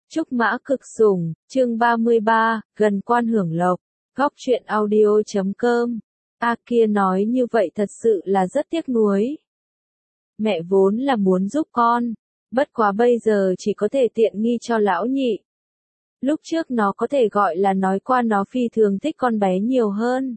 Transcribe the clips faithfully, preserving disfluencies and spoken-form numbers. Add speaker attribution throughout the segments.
Speaker 1: Trúc Mã Cực Sủng, chương ba mươi ba, gần quan hưởng lộc, góc truyện audio chấm com. A kia nói như vậy thật sự là rất tiếc nuối. Mẹ vốn là muốn giúp con, bất quá bây giờ chỉ có thể tiện nghi cho lão nhị. Lúc trước nó có thể gọi là nói qua nó phi thường thích con bé nhiều hơn.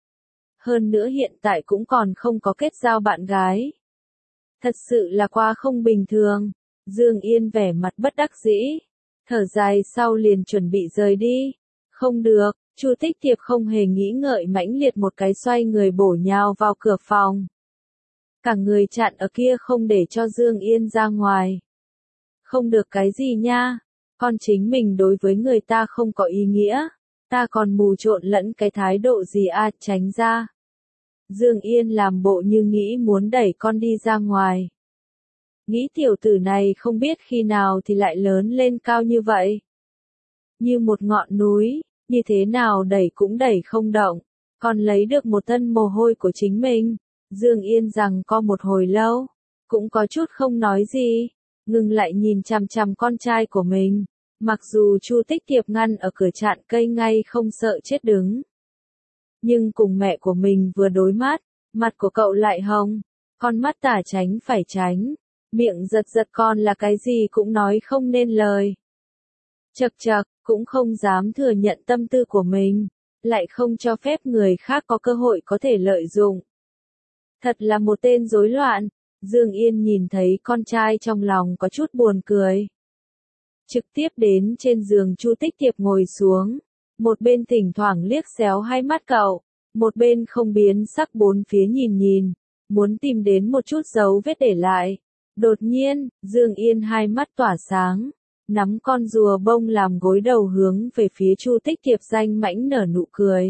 Speaker 1: Hơn nữa hiện tại cũng còn không có kết giao bạn gái. Thật sự là quá không bình thường. Dương Yên vẻ mặt bất đắc dĩ, thở dài sau liền chuẩn bị rời đi. Không được, Chu Tích Tiệp không hề nghĩ ngợi mãnh liệt một cái xoay người bổ nhào vào cửa phòng. Cả người chặn ở kia không để cho Dương Yên ra ngoài. Không được cái gì nha, con chính mình đối với người ta không có ý nghĩa, ta còn mù trộn lẫn cái thái độ gì à, tránh ra. Dương Yên làm bộ như nghĩ muốn đẩy con đi ra ngoài. Nghĩ tiểu tử này không biết khi nào thì lại lớn lên cao như vậy. Như một ngọn núi, như thế nào đẩy cũng đẩy không động, còn lấy được một thân mồ hôi của chính mình. Dương Yên rằng co một hồi lâu, cũng có chút không nói gì, ngừng lại nhìn chằm chằm con trai của mình. Mặc dù Chu Tích Tiệp ngăn ở cửa chặn cây ngay không sợ chết đứng. Nhưng cùng mẹ của mình vừa đối mắt, mặt của cậu lại hồng, con mắt tả tránh phải tránh, miệng giật giật con là cái gì cũng nói không nên lời. Chậc chậc, cũng không dám thừa nhận tâm tư của mình, lại không cho phép người khác có cơ hội có thể lợi dụng. Thật là một tên rối loạn. Dương Yên nhìn thấy con trai trong lòng có chút buồn cười. Trực tiếp đến trên giường Chu Tích Tiệp ngồi xuống, một bên thỉnh thoảng liếc xéo hai mắt cậu, một bên không biến sắc bốn phía nhìn nhìn, muốn tìm đến một chút dấu vết để lại. Đột nhiên, Dương Yên hai mắt tỏa sáng, nắm con rùa bông làm gối đầu hướng về phía Chu Tích Tiệp danh mãnh nở nụ cười.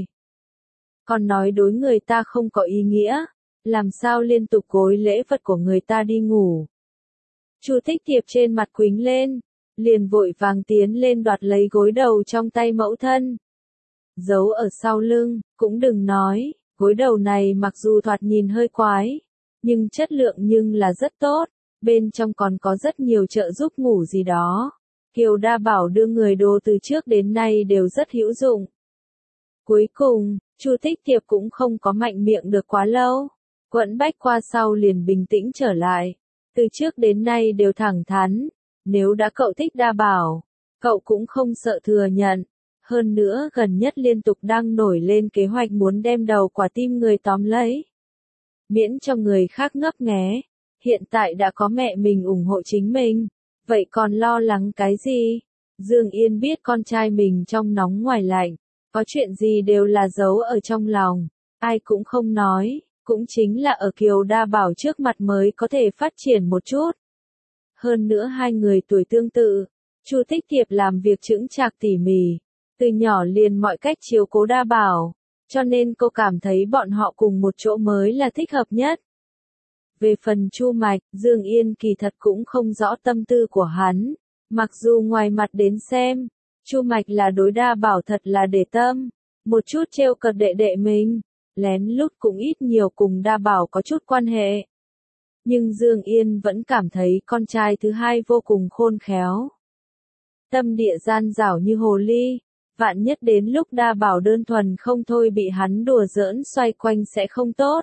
Speaker 1: Còn nói đối người ta không có ý nghĩa, làm sao liên tục gối lễ vật của người ta đi ngủ. Chu Tích Tiệp trên mặt quính lên, liền vội vàng tiến lên đoạt lấy gối đầu trong tay mẫu thân. Giấu ở sau lưng, cũng đừng nói, gối đầu này mặc dù thoạt nhìn hơi quái, nhưng chất lượng nhưng là rất tốt, bên trong còn có rất nhiều trợ giúp ngủ gì đó. Kiều Đa bảo đưa người đồ từ trước đến nay đều rất hữu dụng. Cuối cùng, Chu Tích Tiệp cũng không có mạnh miệng được quá lâu, quẫn bách qua sau liền bình tĩnh trở lại. Từ trước đến nay đều thẳng thắn, nếu đã cậu thích Đa bảo, cậu cũng không sợ thừa nhận. Hơn nữa gần nhất liên tục đang nổi lên kế hoạch muốn đem đầu quả tim người tóm lấy. Miễn cho người khác ngấp nghé, hiện tại đã có mẹ mình ủng hộ chính mình, vậy còn lo lắng cái gì? Dương Yên biết con trai mình trong nóng ngoài lạnh, có chuyện gì đều là giấu ở trong lòng, ai cũng không nói, cũng chính là ở Kiều Đa bảo trước mặt mới có thể phát triển một chút. Hơn nữa hai người tuổi tương tự, Chu Tích Tiệp làm việc chững chạc tỉ mỉ, từ nhỏ liền mọi cách chiếu cố Đa bảo, cho nên cô cảm thấy bọn họ cùng một chỗ mới là thích hợp nhất. Về phần Chu Mạch, Dương Yên kỳ thật cũng không rõ tâm tư của hắn, mặc dù ngoài mặt đến xem, Chu Mạch là đối Đa bảo thật là để tâm, một chút trêu cợt đệ đệ mình, lén lút cũng ít nhiều cùng Đa bảo có chút quan hệ. Nhưng Dương Yên vẫn cảm thấy con trai thứ hai vô cùng khôn khéo. Tâm địa gian dảo như hồ ly, vạn nhất đến lúc Đa bảo đơn thuần không thôi bị hắn đùa giỡn xoay quanh sẽ không tốt.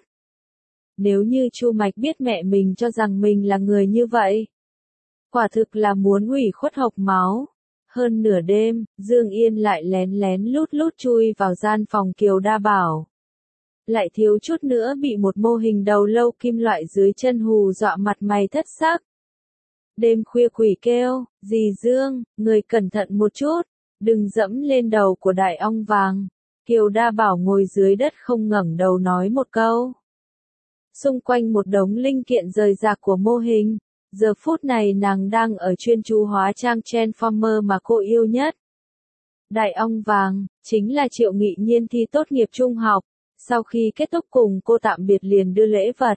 Speaker 1: Nếu như Chu Mạch biết mẹ mình cho rằng mình là người như vậy, quả thực là muốn ủy khuất hộc máu. Hơn nửa đêm, Dương Yên lại lén lén lút lút chui vào gian phòng Kiều Đa bảo. Lại thiếu chút nữa bị một mô hình đầu lâu kim loại dưới chân hù dọa mặt mày thất sắc. Đêm khuya quỷ kêu, dì Dương, người cẩn thận một chút, đừng dẫm lên đầu của đại ong vàng. Kiều Đa bảo ngồi dưới đất không ngẩng đầu nói một câu. Xung quanh một đống linh kiện rời rạc của mô hình, giờ phút này nàng đang ở chuyên chú hóa trang Transformer mà cô yêu nhất. Đại ong vàng, chính là Triệu Nghị Nhiên thi tốt nghiệp trung học, sau khi kết thúc cùng cô tạm biệt liền đưa lễ vật.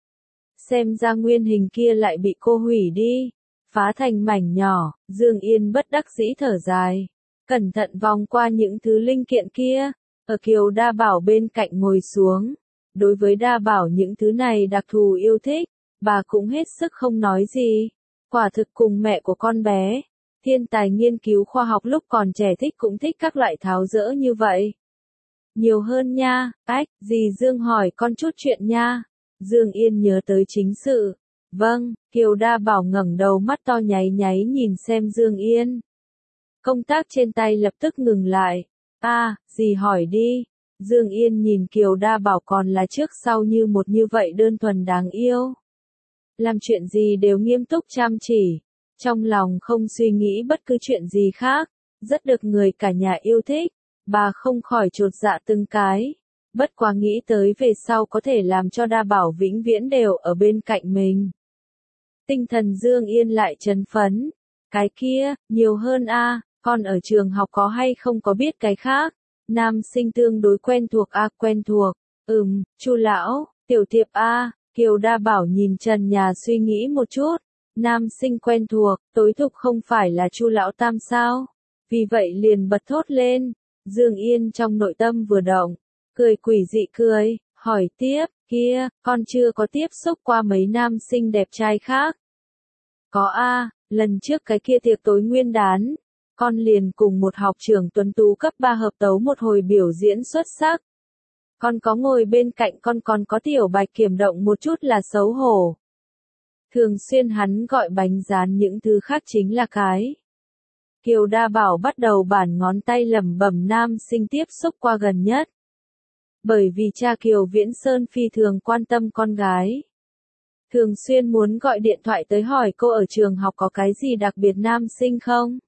Speaker 1: Xem ra nguyên hình kia lại bị cô hủy đi, phá thành mảnh nhỏ, Dương Yên bất đắc dĩ thở dài, cẩn thận vòng qua những thứ linh kiện kia, ở Kiều Đa bảo bên cạnh ngồi xuống. Đối với Đa bảo những thứ này đặc thù yêu thích, bà cũng hết sức không nói gì. Quả thực cùng mẹ của con bé, Thiên tài nghiên cứu khoa học lúc còn trẻ thích cũng thích các loại tháo dỡ như vậy. Nhiều hơn nha, ách, dì Dương hỏi con chút chuyện nha. Dương Yên nhớ tới chính sự. Vâng, Kiều Đa Bảo ngẩng đầu mắt to nháy nháy nhìn xem Dương Yên. Công tác trên tay lập tức ngừng lại. À, dì hỏi đi. Dương Yên nhìn Kiều Đa Bảo còn là trước sau như một như vậy đơn thuần đáng yêu. Làm chuyện gì đều nghiêm túc chăm chỉ. Trong lòng không suy nghĩ bất cứ chuyện gì khác. Rất được người cả nhà yêu thích. Bà không khỏi chột dạ từng cái. Bất quá nghĩ tới về sau có thể làm cho Đa Bảo vĩnh viễn đều ở bên cạnh mình. Tinh thần Dương Yên lại chấn phấn. Cái kia, nhiều hơn a, con ở trường học có hay không có biết cái khác. Nam sinh tương đối quen thuộc a, quen thuộc. Ừm, Chu lão, tiểu thiệp a, Kiều Đa Bảo nhìn trần nhà suy nghĩ một chút. Nam sinh quen thuộc, tối thục không phải là Chu lão tam sao? Vì vậy liền bật thốt lên. Dương Yên trong nội tâm vừa động, cười quỷ dị cười, hỏi tiếp, kia, con chưa có tiếp xúc qua mấy nam sinh đẹp trai khác. Có a, lần trước cái kia tiệc tối nguyên đán, con liền cùng một học trưởng tuấn tú cấp ba hợp tấu một hồi biểu diễn xuất sắc. Con có ngồi bên cạnh con còn có tiểu bạch kiểm động một chút là xấu hổ. Thường xuyên hắn gọi bánh rán những thứ khác chính là cái. Kiều Đa Bảo bắt đầu bản ngón tay lẩm bẩm nam sinh tiếp xúc qua gần nhất. Bởi vì cha Kiều Viễn Sơn phi thường quan tâm con gái. Thường xuyên muốn gọi điện thoại tới hỏi cô ở trường học có cái gì đặc biệt nam sinh không?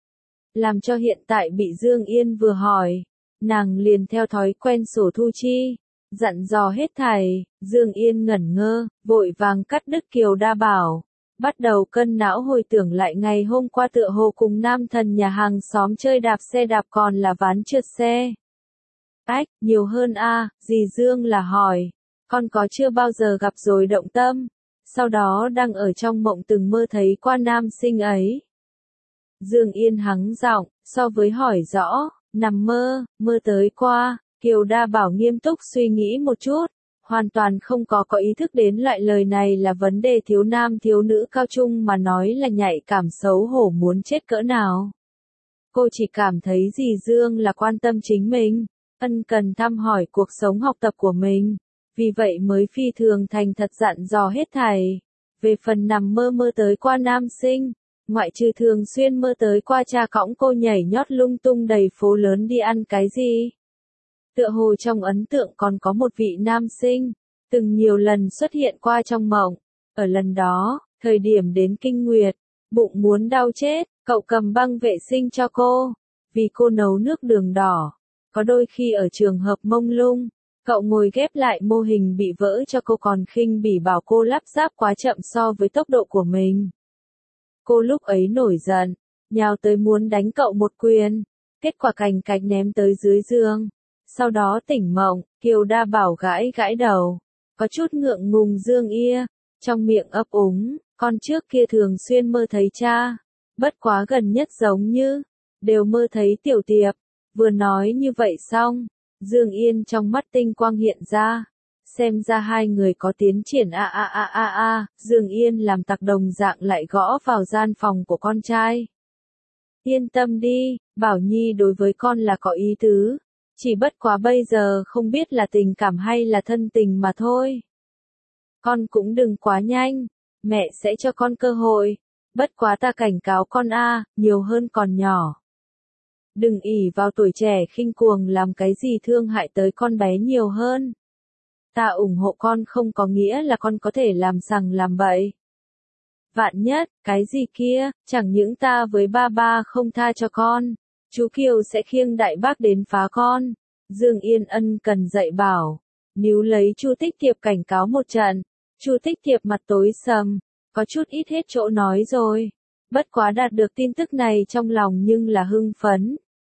Speaker 1: Làm cho hiện tại bị Dương Yên vừa hỏi, nàng liền theo thói quen sổ thu chi, dặn dò hết thảy. Dương Yên ngẩn ngơ, vội vàng cắt đứt Kiều Đa Bảo. Bắt đầu cân não hồi tưởng lại ngày hôm qua tựa hồ cùng nam thần nhà hàng xóm chơi đạp xe đạp còn là ván trượt xe. Ách, nhiều hơn a, dì Dương là hỏi, con có chưa bao giờ gặp rồi động tâm, sau đó đang ở trong mộng từng mơ thấy qua nam sinh ấy. Dương Yên hắng giọng, so với hỏi rõ, nằm mơ, mơ tới qua, Kiều Đa Bảo nghiêm túc suy nghĩ một chút. Hoàn toàn không có có ý thức đến loại lời này là vấn đề thiếu nam thiếu nữ cao trung mà nói là nhạy cảm xấu hổ muốn chết cỡ nào. Cô chỉ cảm thấy dì Dương là quan tâm chính mình, ân cần thăm hỏi cuộc sống học tập của mình, vì vậy mới phi thường thành thật dặn dò hết thảy. Về phần nằm mơ mơ tới qua nam sinh, ngoại trừ thường xuyên mơ tới qua cha cõng cô nhảy nhót lung tung đầy phố lớn đi ăn cái gì. Tựa hồ trong ấn tượng còn có một vị nam sinh, từng nhiều lần xuất hiện qua trong mộng. Ở lần đó, thời điểm đến kinh nguyệt, bụng muốn đau chết, cậu cầm băng vệ sinh cho cô, vì cô nấu nước đường đỏ. Có đôi khi ở trường hợp mông lung, cậu ngồi ghép lại mô hình bị vỡ cho cô còn khinh bỉ bảo cô lắp ráp quá chậm so với tốc độ của mình. Cô lúc ấy nổi giận, nhào tới muốn đánh cậu một quyền, kết quả cành cạch ném tới dưới giường. Sau đó tỉnh mộng, Kiều Đa Bảo gãi gãi đầu, có chút ngượng ngùng Dương Ia, trong miệng ấp úng, con trước kia thường xuyên mơ thấy cha, bất quá gần nhất giống như, đều mơ thấy tiểu tiệp. Vừa nói như vậy xong, Dương Yên trong mắt tinh quang hiện ra, xem ra hai người có tiến triển a a a a a, Dương Yên làm tặc đồng dạng lại gõ vào gian phòng của con trai. Yên tâm đi, Bảo Nhi đối với con là có ý tứ. Chỉ bất quá bây giờ không biết là tình cảm hay là thân tình mà thôi. Con cũng đừng quá nhanh, mẹ sẽ cho con cơ hội. Bất quá ta cảnh cáo con a, nhiều hơn còn nhỏ. Đừng ỷ vào tuổi trẻ khinh cuồng làm cái gì thương hại tới con bé nhiều hơn. Ta ủng hộ con không có nghĩa là con có thể làm sằng làm bậy. Vạn nhất, cái gì kia, chẳng những ta với ba ba không tha cho con. Chú Kiều sẽ khiêng đại bác đến phá con. Dương Yên ân cần dạy bảo. Níu lấy Chu Tích Thiệp cảnh cáo một trận. Chu Tích Thiệp mặt tối sầm, có chút ít hết chỗ nói rồi. Bất quá đạt được tin tức này trong lòng nhưng là hưng phấn.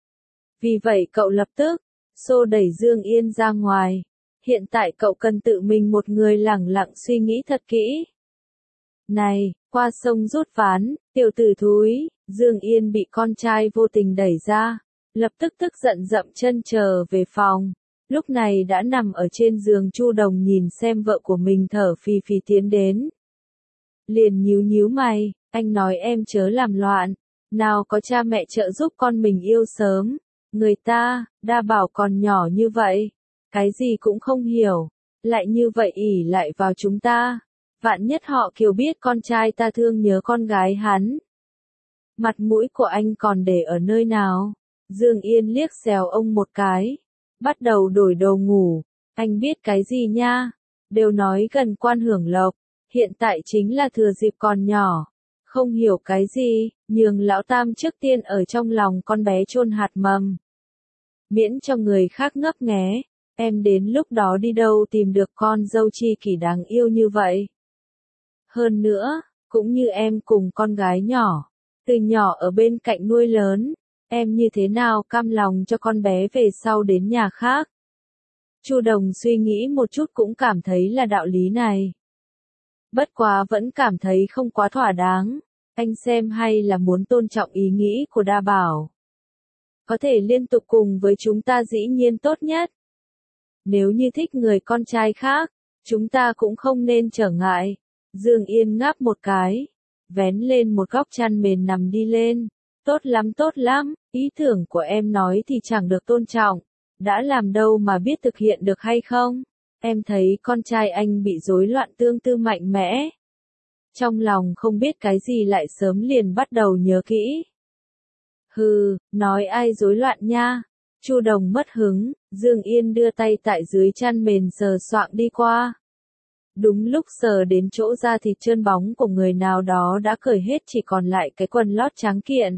Speaker 1: Vì vậy cậu lập tức, xô đẩy Dương Yên ra ngoài. Hiện tại cậu cần tự mình một người lẳng lặng suy nghĩ thật kỹ. Này, qua sông rút ván, tiểu tử thúi. Dương Yên bị con trai vô tình đẩy ra, lập tức tức giận dậm chân trở về phòng. Lúc này đã nằm ở trên giường Chu Đồng nhìn xem vợ của mình thở phì phì tiến đến. Liền nhíu nhíu mày, anh nói em chớ làm loạn. Nào có cha mẹ trợ giúp con mình yêu sớm. Người ta, Đa Bảo còn nhỏ như vậy. Cái gì cũng không hiểu. Lại như vậy ỷ lại vào chúng ta. Vạn nhất họ Kiều biết con trai ta thương nhớ con gái hắn. Mặt mũi của anh còn để ở nơi nào? Dương Yên liếc xéo ông một cái. Bắt đầu đổi đồ ngủ. Anh biết cái gì nha? Đều nói gần quan hưởng lộc. Hiện tại chính là thừa dịp còn nhỏ. Không hiểu cái gì, nhường lão tam trước tiên ở trong lòng con bé chôn hạt mầm. Miễn cho người khác ngấp nghé. Em đến lúc đó đi đâu tìm được con dâu chi kỷ đáng yêu như vậy. Hơn nữa, cũng như em cùng con gái nhỏ. Từ nhỏ ở bên cạnh nuôi lớn. Em như thế nào cam lòng cho con bé về sau đến nhà khác. Chu Đồng suy nghĩ một chút cũng cảm thấy là đạo lý này. Bất quá vẫn cảm thấy không quá thỏa đáng. Anh xem hay là muốn tôn trọng ý nghĩ của Đa Bảo. Có thể liên tục cùng với chúng ta dĩ nhiên tốt nhất. Nếu như thích người con trai khác, chúng ta cũng không nên trở ngại. Dương Yên ngáp một cái. Vén lên một góc chăn mền nằm đi lên. Tốt lắm tốt lắm, ý tưởng của em nói thì chẳng được tôn trọng. Đã làm đâu mà biết thực hiện được hay không? Em thấy con trai anh bị rối loạn tương tư mạnh mẽ. Trong lòng không biết cái gì lại sớm liền bắt đầu nhớ kỹ. Hừ, nói ai rối loạn nha. Chu Đồng mất hứng, Dương Yên đưa tay tại dưới chăn mền sờ soạng đi qua. Đúng lúc sờ đến chỗ da thịt trơn bóng của người nào đó đã cởi hết chỉ còn lại cái quần lót trắng kiện.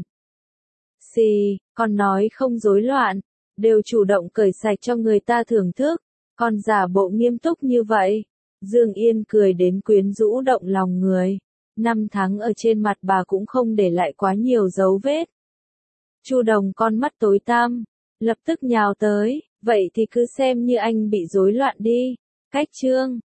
Speaker 1: Xì, con nói không rối loạn, đều chủ động cởi sạch cho người ta thưởng thức, còn giả bộ nghiêm túc như vậy. Dương Yên cười đến quyến rũ động lòng người. Năm tháng ở trên mặt bà cũng không để lại quá nhiều dấu vết. Chu Đồng con mắt tối tăm, lập tức nhào tới, vậy thì cứ xem như anh bị rối loạn đi. Cách chương